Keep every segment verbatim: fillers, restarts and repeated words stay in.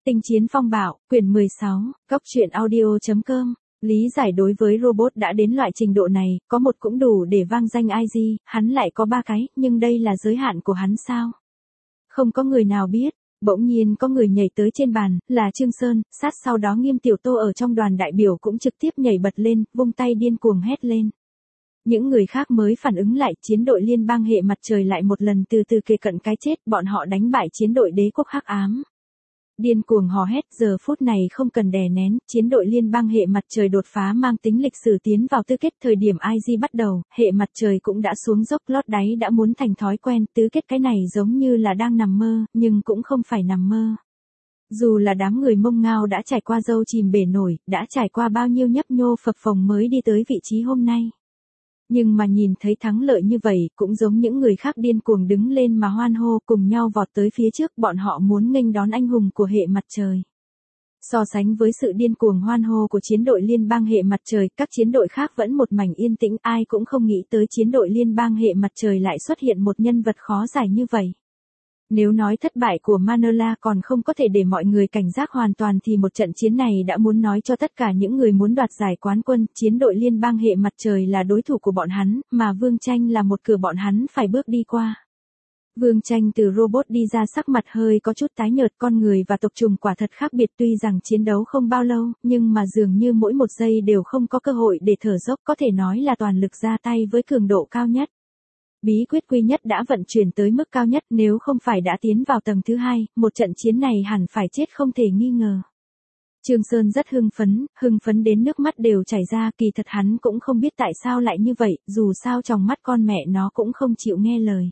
Tinh chiến phong bạo, quyển mười sáu, góc truyện audio.com. Lý giải đối với robot đã đến loại trình độ này, có một cũng đủ để vang danh i giê, hắn lại có ba cái, nhưng đây là giới hạn của hắn sao? Không có người nào biết. Bỗng nhiên có người nhảy tới trên bàn, là Trương Sơn, sát sau đó Nghiêm Tiểu Tô ở trong đoàn đại biểu cũng trực tiếp nhảy bật lên, vung tay điên cuồng hét lên. Những người khác mới phản ứng lại, chiến đội liên bang hệ mặt trời lại một lần từ từ kề cận cái chết, bọn họ đánh bại chiến đội đế quốc hắc ám. Điên cuồng hò hét, giờ phút này không cần đè nén, chiến đội liên bang hệ mặt trời đột phá mang tính lịch sử tiến vào tứ kết. Thời điểm i giê bắt đầu, hệ mặt trời cũng đã xuống dốc lót đáy, đã muốn thành thói quen, tứ kết cái này giống như là đang nằm mơ, nhưng cũng không phải nằm mơ. Dù là đám người Mông Ngao đã trải qua dâu chìm bể nổi, đã trải qua bao nhiêu nhấp nhô phập phồng mới đi tới vị trí hôm nay. Nhưng mà nhìn thấy thắng lợi như vậy, cũng giống những người khác điên cuồng đứng lên mà hoan hô, cùng nhau vọt tới phía trước, bọn họ muốn nghênh đón anh hùng của hệ mặt trời. So sánh với sự điên cuồng hoan hô của chiến đội liên bang hệ mặt trời, các chiến đội khác vẫn một mảnh yên tĩnh, ai cũng không nghĩ tới chiến đội liên bang hệ mặt trời lại xuất hiện một nhân vật khó giải như vậy. Nếu nói thất bại của Manola còn không có thể để mọi người cảnh giác hoàn toàn thì một trận chiến này đã muốn nói cho tất cả những người muốn đoạt giải quán quân, chiến đội liên bang hệ mặt trời là đối thủ của bọn hắn, mà Vương Tranh là một cửa bọn hắn phải bước đi qua. Vương Tranh từ robot đi ra sắc mặt hơi có chút tái nhợt, con người và tộc trùng quả thật khác biệt, tuy rằng chiến đấu không bao lâu, nhưng mà dường như mỗi một giây đều không có cơ hội để thở dốc, có thể nói là toàn lực ra tay với cường độ cao nhất. Bí quyết quy nhất đã vận chuyển tới mức cao nhất, nếu không phải đã tiến vào tầng thứ hai, một trận chiến này hẳn phải chết không thể nghi ngờ. Trương Sơn rất hưng phấn, hưng phấn đến nước mắt đều chảy ra, kỳ thật hắn cũng không biết tại sao lại như vậy, dù sao trong mắt con mẹ nó cũng không chịu nghe lời.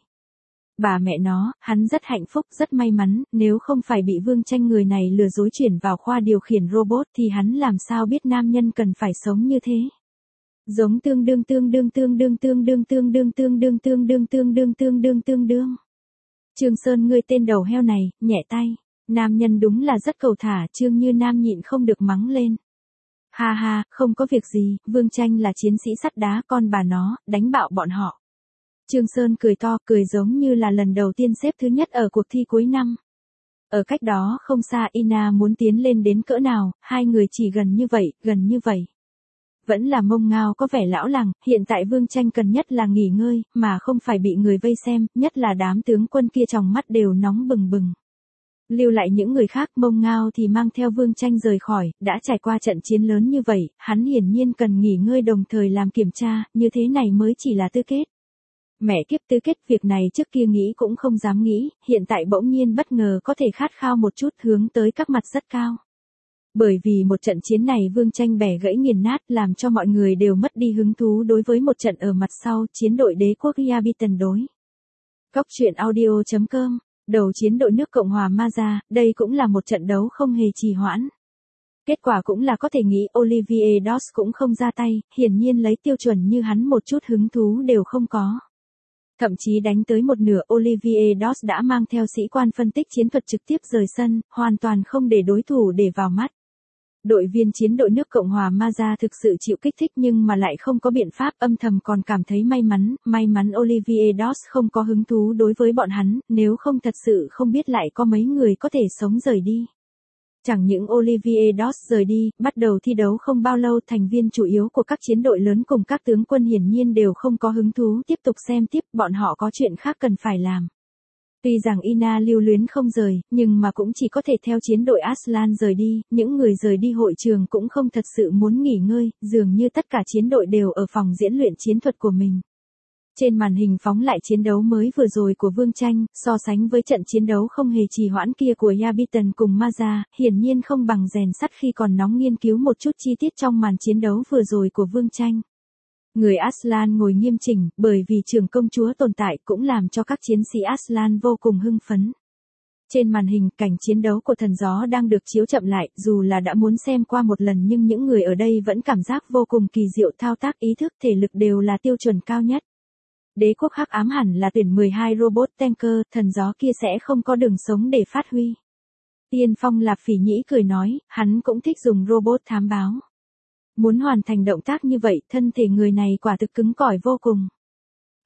Bà mẹ nó, hắn rất hạnh phúc, rất may mắn, nếu không phải bị Vương Tranh người này lừa dối chuyển vào khoa điều khiển robot thì hắn làm sao biết nam nhân cần phải sống như thế. Giống tương đương tương đương tương đương tương đương tương đương tương đương tương đương tương đương tương đương tương đương. Trương Sơn ngươi tên đầu heo này, nhẹ tay. Nam nhân đúng là rất cầu thả, Trương Như Nam nhịn không được mắng lên. Ha ha, không có việc gì, Vương Tranh là chiến sĩ sắt đá, con bà nó, đánh bạo bọn họ. Trương Sơn cười to, cười giống như là lần đầu tiên xếp thứ nhất ở cuộc thi cuối năm. Ở cách đó không xa Ina muốn tiến lên đến cỡ nào, hai người chỉ gần như vậy, gần như vậy. Vẫn là Mông Ngao có vẻ lão làng, hiện tại Vương Tranh cần nhất là nghỉ ngơi, mà không phải bị người vây xem, nhất là đám tướng quân kia trong mắt đều nóng bừng bừng. Lưu lại những người khác, Mông Ngao thì mang theo Vương Tranh rời khỏi, đã trải qua trận chiến lớn như vậy, hắn hiển nhiên cần nghỉ ngơi đồng thời làm kiểm tra, như thế này mới chỉ là tứ kết. Mẹ kiếp, tứ kết, việc này trước kia nghĩ cũng không dám nghĩ, hiện tại bỗng nhiên bất ngờ có thể khát khao một chút, hướng tới các mặt rất cao. Bởi vì một trận chiến này Vương Tranh bẻ gãy nghiền nát, làm cho mọi người đều mất đi hứng thú đối với một trận ở mặt sau, chiến đội đế quốc Yabiton đối. Góc truyện audio.com, đầu chiến đội nước Cộng hòa Maza, đây cũng là một trận đấu không hề trì hoãn. Kết quả cũng là có thể nghĩ Olivier Doss cũng không ra tay, hiển nhiên lấy tiêu chuẩn như hắn một chút hứng thú đều không có. Thậm chí đánh tới một nửa Olivier Doss đã mang theo sĩ quan phân tích chiến thuật trực tiếp rời sân, hoàn toàn không để đối thủ để vào mắt. Đội viên chiến đội nước Cộng hòa Maza thực sự chịu kích thích nhưng mà lại không có biện pháp, âm thầm còn cảm thấy may mắn, may mắn Olivier Doss không có hứng thú đối với bọn hắn, nếu không thật sự không biết lại có mấy người có thể sống rời đi. Chẳng những Olivier Doss rời đi, bắt đầu thi đấu không bao lâu, thành viên chủ yếu của các chiến đội lớn cùng các tướng quân hiển nhiên đều không có hứng thú tiếp tục xem tiếp, bọn họ có chuyện khác cần phải làm. Tuy rằng Ina lưu luyến không rời, nhưng mà cũng chỉ có thể theo chiến đội Aslan rời đi, những người rời đi hội trường cũng không thật sự muốn nghỉ ngơi, dường như tất cả chiến đội đều ở phòng diễn luyện chiến thuật của mình. Trên màn hình phóng lại chiến đấu mới vừa rồi của Vương Tranh, so sánh với trận chiến đấu không hề trì hoãn kia của Yabiton cùng Maza, hiển nhiên không bằng rèn sắt khi còn nóng nghiên cứu một chút chi tiết trong màn chiến đấu vừa rồi của Vương Tranh. Người Aslan ngồi nghiêm chỉnh, bởi vì trưởng công chúa tồn tại cũng làm cho các chiến sĩ Aslan vô cùng hưng phấn. Trên màn hình, cảnh chiến đấu của thần gió đang được chiếu chậm lại, dù là đã muốn xem qua một lần nhưng những người ở đây vẫn cảm giác vô cùng kỳ diệu, thao tác, ý thức, thể lực đều là tiêu chuẩn cao nhất. Đế quốc hắc ám hẳn là tuyển mười hai robot tanker, thần gió kia sẽ không có đường sống để phát huy. Tiên Phong Lạp Phỉ Nhĩ cười nói, hắn cũng thích dùng robot thám báo. Muốn hoàn thành động tác như vậy, thân thể người này quả thực cứng cỏi vô cùng.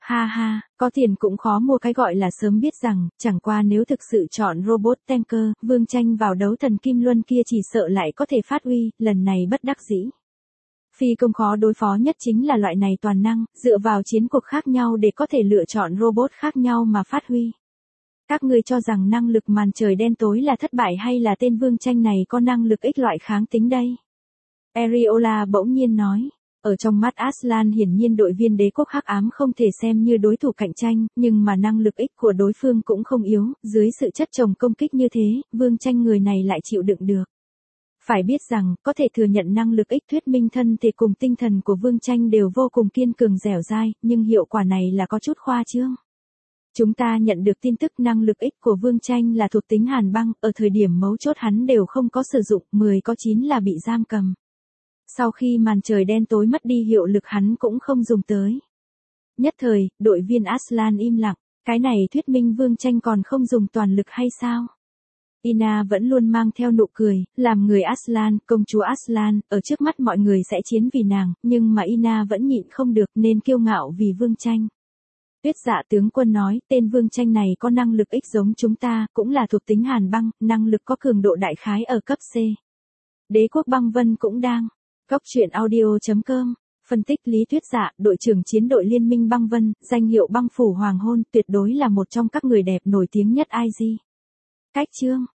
Ha ha, có tiền cũng khó mua cái gọi là sớm biết rằng, chẳng qua nếu thực sự chọn robot tanker, Vương Tranh vào đấu thần Kim Luân kia chỉ sợ lại có thể phát huy, lần này bất đắc dĩ. Phi công khó đối phó nhất chính là loại này toàn năng, dựa vào chiến cuộc khác nhau để có thể lựa chọn robot khác nhau mà phát huy. Các ngươi cho rằng năng lực màn trời đen tối là thất bại hay là tên Vương Tranh này có năng lực ích loại kháng tính đây? Ariola bỗng nhiên nói. Ở trong mắt Aslan hiển nhiên đội viên đế quốc hắc ám không thể xem như đối thủ cạnh tranh, nhưng mà năng lực ích của đối phương cũng không yếu, dưới sự chất chồng công kích như thế, Vương Tranh người này lại chịu đựng được. Phải biết rằng, có thể thừa nhận năng lực ích thuyết minh thân thể cùng tinh thần của Vương Tranh đều vô cùng kiên cường dẻo dai, nhưng hiệu quả này là có chút khoa trương. Chúng ta nhận được tin tức năng lực ích của Vương Tranh là thuộc tính hàn băng, ở thời điểm mấu chốt hắn đều không có sử dụng, mười có chín là bị giam cầm. Sau khi màn trời đen tối mất đi hiệu lực hắn cũng không dùng tới. Nhất thời, đội viên Aslan im lặng, cái này thuyết minh Vương Tranh còn không dùng toàn lực hay sao? Ina vẫn luôn mang theo nụ cười, làm người Aslan, công chúa Aslan, ở trước mắt mọi người sẽ chiến vì nàng, nhưng mà Ina vẫn nhịn không được nên kiêu ngạo vì Vương Tranh. Tuyết Dạ tướng quân nói, tên Vương Tranh này có năng lực ích giống chúng ta, cũng là thuộc tính hàn băng, năng lực có cường độ đại khái ở cấp C. Đế quốc băng vân cũng đang. Góc truyện audio chấm com, phân tích Lý Tuyết Dạ, đội trưởng chiến đội liên minh băng vân, danh hiệu băng phủ hoàng hôn, tuyệt đối là một trong các người đẹp nổi tiếng nhất i giê. Cách chương